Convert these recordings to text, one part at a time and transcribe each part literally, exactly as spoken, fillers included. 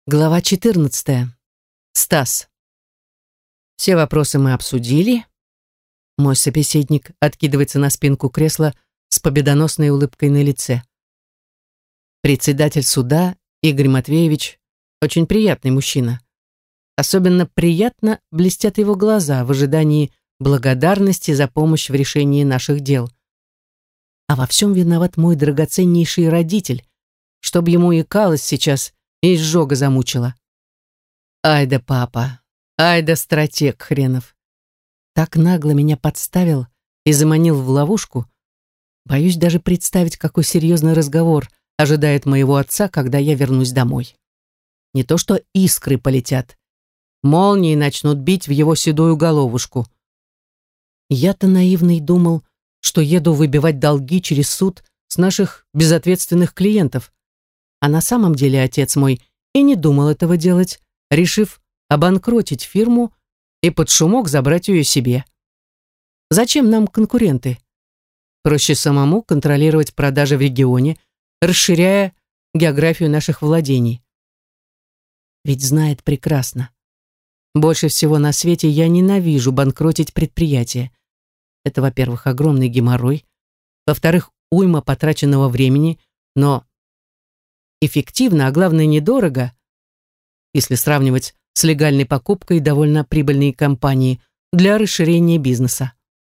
Глава четырнадцатая. Стас. Все вопросы мы обсудили. Мой собеседник откидывается на спинку кресла с победоносной улыбкой на лице. Председатель суда Игорь Матвеевич очень приятный мужчина. Особенно приятно блестят его глаза в ожидании благодарности за помощь в решении наших дел. А во всем виноват мой драгоценнейший родитель, чтобы ему икалось сейчас и изжога замучила. Ай да папа, ай да стратег хренов. Так нагло меня подставил и заманил в ловушку. Боюсь даже представить, какой серьезный разговор ожидает моего отца, когда я вернусь домой. Не то что искры полетят. Молнии начнут бить в его седую головушку. Я-то наивный думал, что еду выбивать долги через суд с наших безответственных клиентов. А на самом деле отец мой и не думал этого делать, решив обанкротить фирму и под шумок забрать ее себе. Зачем нам конкуренты? Проще самому контролировать продажи в регионе, расширяя географию наших владений. Ведь знает прекрасно. Больше всего на свете я ненавижу банкротить предприятие. Это, во-первых, огромный геморрой, во-вторых, уйма потраченного времени, но эффективно, а главное недорого, если сравнивать с легальной покупкой довольно прибыльной компании для расширения бизнеса.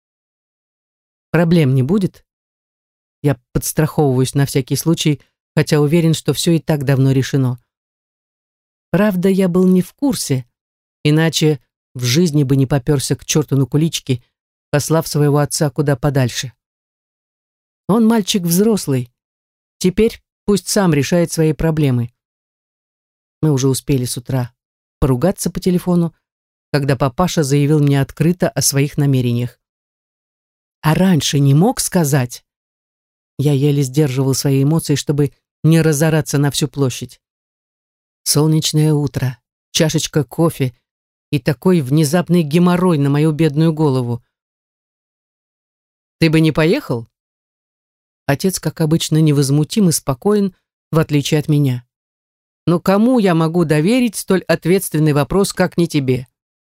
Проблем не будет? Я подстраховываюсь на всякий случай, хотя уверен, что все и так давно решено. Правда, я был не в курсе, иначе в жизни бы не поперся к черту на кулички, послав своего отца куда подальше. Он мальчик взрослый. Теперь пусть сам решает свои проблемы. Мы уже успели с утра поругаться по телефону, когда папаша заявил мне открыто о своих намерениях. А раньше не мог сказать? Я еле сдерживал свои эмоции, чтобы не разораться на всю площадь. Солнечное утро, чашечка кофе и такой внезапный геморрой на мою бедную голову. «Ты бы не поехал?» Отец, как обычно, невозмутим и спокоен, в отличие от меня. «Но кому я могу доверить столь ответственный вопрос, как не тебе?»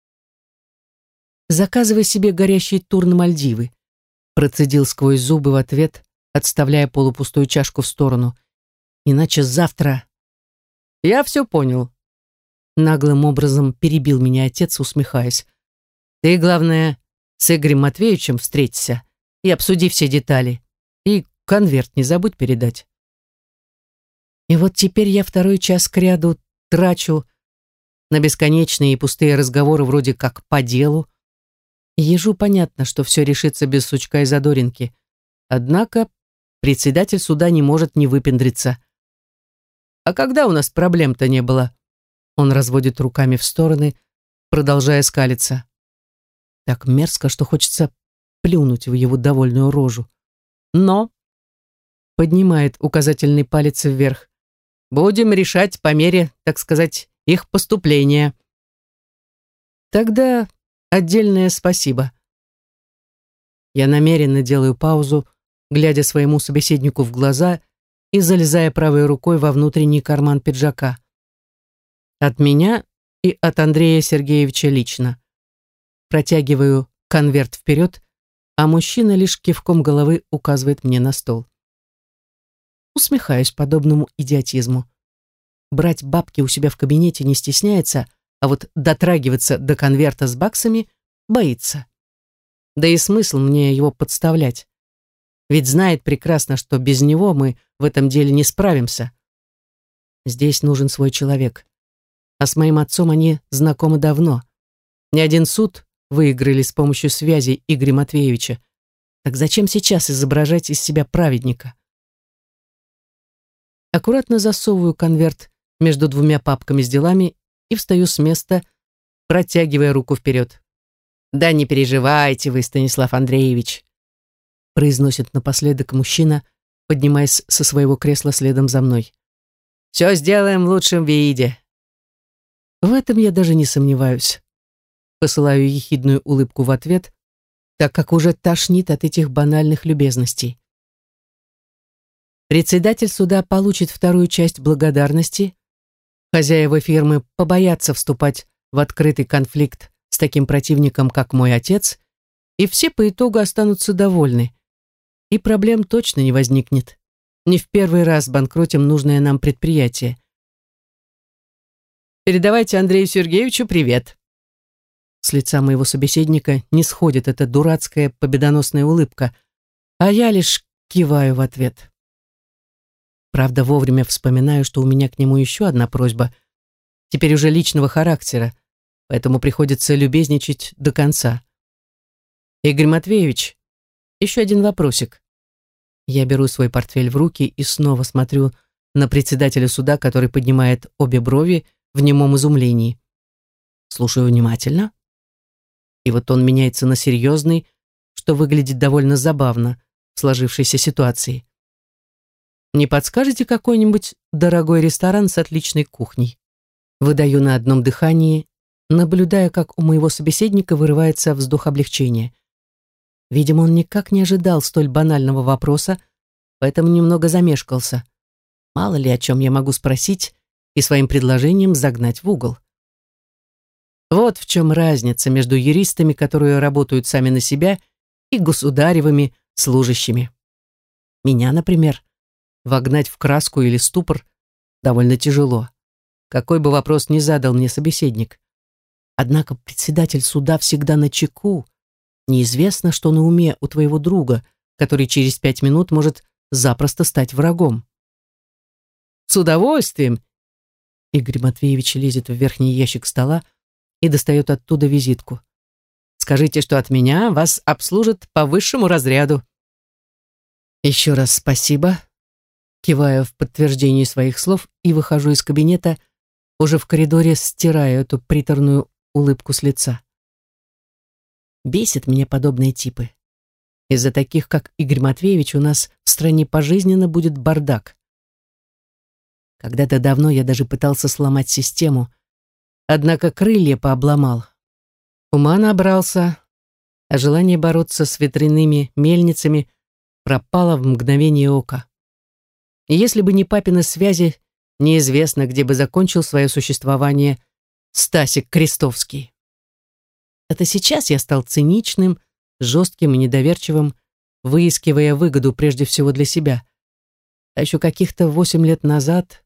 «Заказывай себе горящий тур на Мальдивы», процедил сквозь зубы в ответ, отставляя полупустую чашку в сторону. «Иначе завтра...» «Я все понял», наглым образом перебил меня отец, усмехаясь. «Ты, главное, с Игорем Матвеевичем встреться и обсуди все детали. И конверт не забудь передать». И вот теперь я второй час кряду трачу на бесконечные и пустые разговоры вроде как по делу. Ежу понятно, что все решится без сучка и задоринки. Однако председатель суда не может не выпендриться. «А когда у нас проблем-то не было?» Он разводит руками в стороны, продолжая скалиться. Так мерзко, что хочется плюнуть в его довольную рожу. Но поднимает указательный палец вверх. «Будем решать по мере, так сказать, их поступления». Тогда отдельное спасибо. Я намеренно делаю паузу, глядя своему собеседнику в глаза и залезая правой рукой во внутренний карман пиджака. От меня и от Андрея Сергеевича лично. Протягиваю конверт вперед, а мужчина лишь кивком головы указывает мне на стол. Усмехаюсь подобному идиотизму. Брать бабки у себя в кабинете не стесняется, а вот дотрагиваться до конверта с баксами боится. Да и смысл мне его подставлять. Ведь знает прекрасно, что без него мы в этом деле не справимся. Здесь нужен свой человек. А с моим отцом они знакомы давно. Ни один суд выиграли с помощью связи Игоря Матвеевича. Так зачем сейчас изображать из себя праведника? Аккуратно засовываю конверт между двумя папками с делами и встаю с места, протягивая руку вперед. «Да не переживайте вы, Станислав Андреевич», произносит напоследок мужчина, поднимаясь со своего кресла следом за мной. «Все сделаем в лучшем виде». В этом я даже не сомневаюсь. Посылаю ехидную улыбку в ответ, так как уже тошнит от этих банальных любезностей. Председатель суда получит вторую часть благодарности, Хозяева фирмы побоятся вступать в открытый конфликт с таким противником, как мой отец, и все по итогу останутся довольны. И проблем точно не возникнет. Не в первый раз банкротим нужное нам предприятие. «Передавайте Андрею Сергеевичу привет». С лица моего собеседника не сходит эта дурацкая победоносная улыбка, а я лишь киваю в ответ. Правда, вовремя вспоминаю, что у меня к нему еще одна просьба, теперь уже личного характера, поэтому приходится любезничать до конца. «Игорь Матвеевич, еще один вопросик». Я беру свой портфель в руки и снова смотрю на председателя суда, который поднимает обе брови в немом изумлении. Слушаю внимательно. И вот он меняется на серьезный, что выглядит довольно забавно в сложившейся ситуации. «Не подскажете какой-нибудь дорогой ресторан с отличной кухней?» Выдаю на одном дыхании, наблюдая, как у моего собеседника вырывается вздох облегчения. Видимо, он никак не ожидал столь банального вопроса, поэтому немного замешкался. Мало ли, о чем я могу спросить и своим предложением загнать в угол. Вот в чем разница между юристами, которые работают сами на себя, и государевыми служащими. Меня, например, вогнать в краску или ступор довольно тяжело, какой бы вопрос ни задал мне собеседник. Однако председатель суда всегда начеку. Неизвестно, что на уме у твоего друга, который через пять минут может запросто стать врагом. «С удовольствием!» Игорь Матвеевич лезет в верхний ящик стола и достает оттуда визитку. «Скажите, что от меня вас обслужат по высшему разряду». «Еще раз спасибо», киваю в подтверждении своих слов и выхожу из кабинета, уже в коридоре стираю эту приторную улыбку с лица. Бесит меня подобные типы. Из-за таких, как Игорь Матвеевич, у нас в стране пожизненно будет бардак. Когда-то давно я даже пытался сломать систему, однако крылья пообломал. Ума набрался, а желание бороться с ветряными мельницами пропало в мгновение ока. И если бы не папины связи, неизвестно, где бы закончил свое существование Стасик Крестовский. Это сейчас я стал циничным, жестким и недоверчивым, выискивая выгоду прежде всего для себя. А еще каких-то восемь лет назад...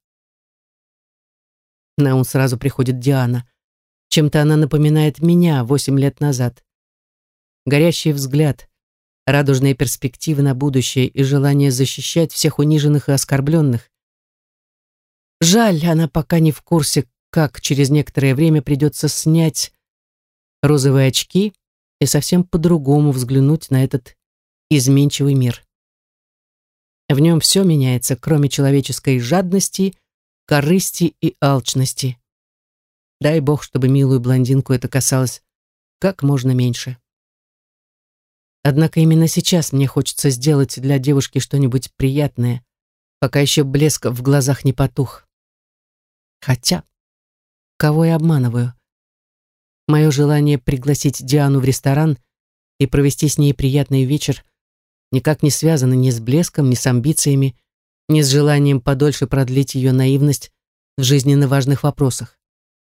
На ум сразу приходит Диана. Чем-то она напоминает меня восемь лет назад. Горящий взгляд, радужные перспективы на будущее и желание защищать всех униженных и оскорбленных. Жаль, она пока не в курсе, как через некоторое время придется снять розовые очки и совсем по-другому взглянуть на этот изменчивый мир. В нем все меняется, кроме человеческой жадности, корысти и алчности. Дай бог, чтобы милую блондинку это касалось как можно меньше. Однако именно сейчас мне хочется сделать для девушки что-нибудь приятное, пока еще блеск в глазах не потух. Хотя, кого я обманываю? Мое желание пригласить Диану в ресторан и провести с ней приятный вечер никак не связано ни с блеском, ни с амбициями, ни с желанием подольше продлить ее наивность в жизненно важных вопросах.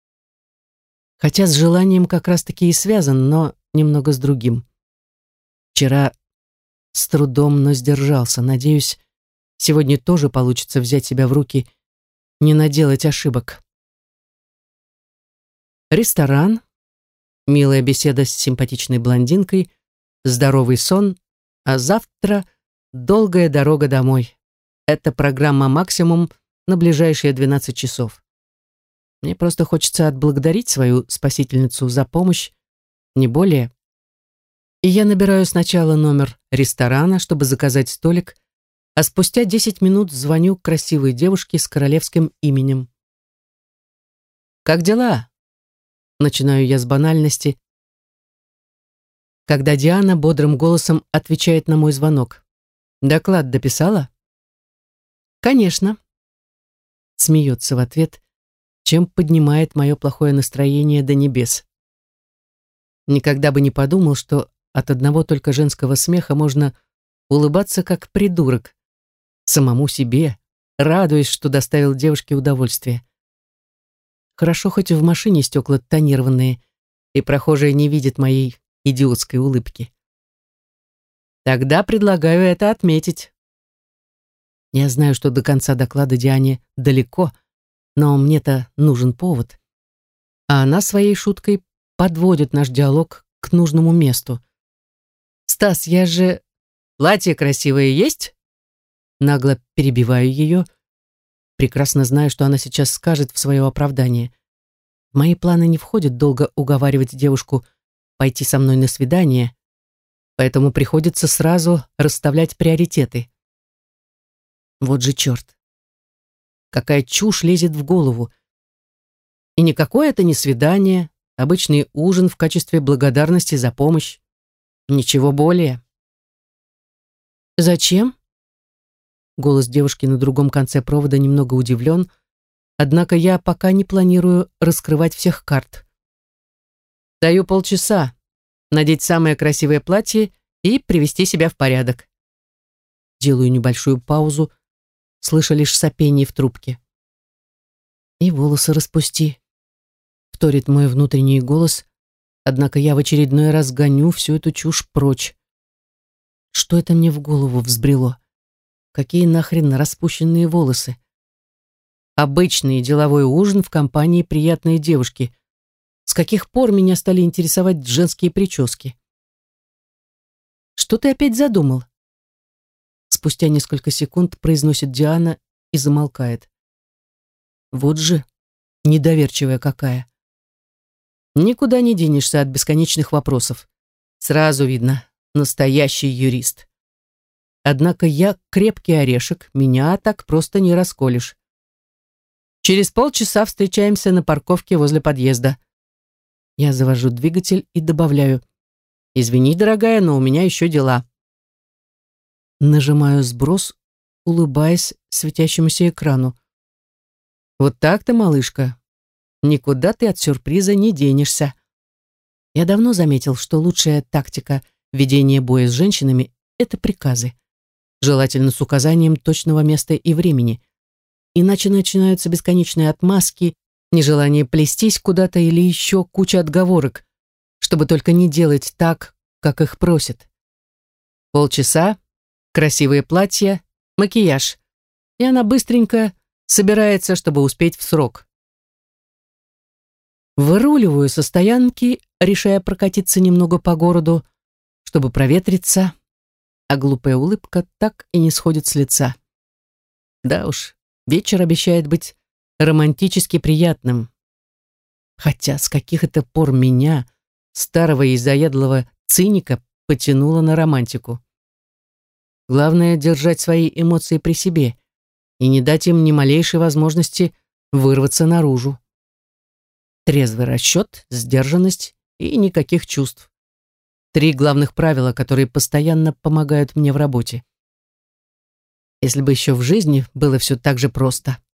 Хотя с желанием как раз-таки и связан, но немного с другим. Вчера с трудом, но сдержался. Надеюсь, сегодня тоже получится взять себя в руки, не наделать ошибок. Ресторан, милая беседа с симпатичной блондинкой, здоровый сон, а завтра долгая дорога домой. Это программа «Максимум» на ближайшие двенадцать часов. Мне просто хочется отблагодарить свою спасительницу за помощь, не более. И я набираю сначала номер ресторана, чтобы заказать столик, а спустя десять минут звоню красивой девушке с королевским именем. «Как дела?» Начинаю я с банальности, когда Диана бодрым голосом отвечает на мой звонок. «Доклад дописала?» «Конечно». Смеется в ответ, чем поднимает мое плохое настроение до небес. Никогда бы не подумал, что от одного только женского смеха можно улыбаться как придурок, самому себе, радуясь, что доставил девушке удовольствие. Хорошо, хоть в машине стекла тонированные, и прохожие не видят моей идиотской улыбки. Тогда предлагаю это отметить. Я знаю, что до конца доклада Диане далеко, но мне-то нужен повод. А она своей шуткой подводит наш диалог к нужному месту. «Стас, я же... Платье красивое есть?» Нагло перебиваю ее, прекрасно знаю, что она сейчас скажет в свое оправдание. В мои планы не входит долго уговаривать девушку пойти со мной на свидание, поэтому приходится сразу расставлять приоритеты. Вот же черт. Какая чушь лезет в голову. И никакое это не свидание, обычный ужин в качестве благодарности за помощь. Ничего более. «Зачем?» Голос девушки на другом конце провода немного удивлен, однако я пока не планирую раскрывать всех карт. Даю полчаса надеть самое красивое платье и привести себя в порядок. Делаю небольшую паузу, слыша лишь сопение в трубке. «И волосы распусти», — вторит мой внутренний голос, однако я в очередной раз гоню всю эту чушь прочь. Что это мне в голову взбрело? Какие нахрен распущенные волосы? Обычный деловой ужин в компании приятной девушки. С каких пор меня стали интересовать женские прически? «Что ты опять задумал?» Спустя несколько секунд произносит Диана и замолкает. Вот же недоверчивая какая. Никуда не денешься от бесконечных вопросов. Сразу видно, настоящий юрист. Однако я крепкий орешек, меня так просто не расколешь. Через полчаса встречаемся на парковке возле подъезда. Я завожу двигатель и добавляю: «Извини, дорогая, но у меня еще дела». Нажимаю сброс, улыбаясь светящемуся экрану. «Вот так-то, малышка. Никуда ты от сюрприза не денешься». Я давно заметил, что лучшая тактика ведения боя с женщинами — это приказы. Желательно с указанием точного места и времени. Иначе начинаются бесконечные отмазки, нежелание плестись куда-то или еще куча отговорок, чтобы только не делать так, как их просят. Полчаса, красивые платья, макияж, и она быстренько собирается, чтобы успеть в срок. Выруливаю со стоянки, решая прокатиться немного по городу, чтобы проветриться, а глупая улыбка так и не сходит с лица. Да уж, вечер обещает быть романтически приятным. Хотя с каких это пор меня, старого и заядлого циника, потянуло на романтику. Главное — держать свои эмоции при себе и не дать им ни малейшей возможности вырваться наружу. Трезвый расчет, сдержанность и никаких чувств. Три главных правила, которые постоянно помогают мне в работе. Если бы еще в жизни было все так же просто.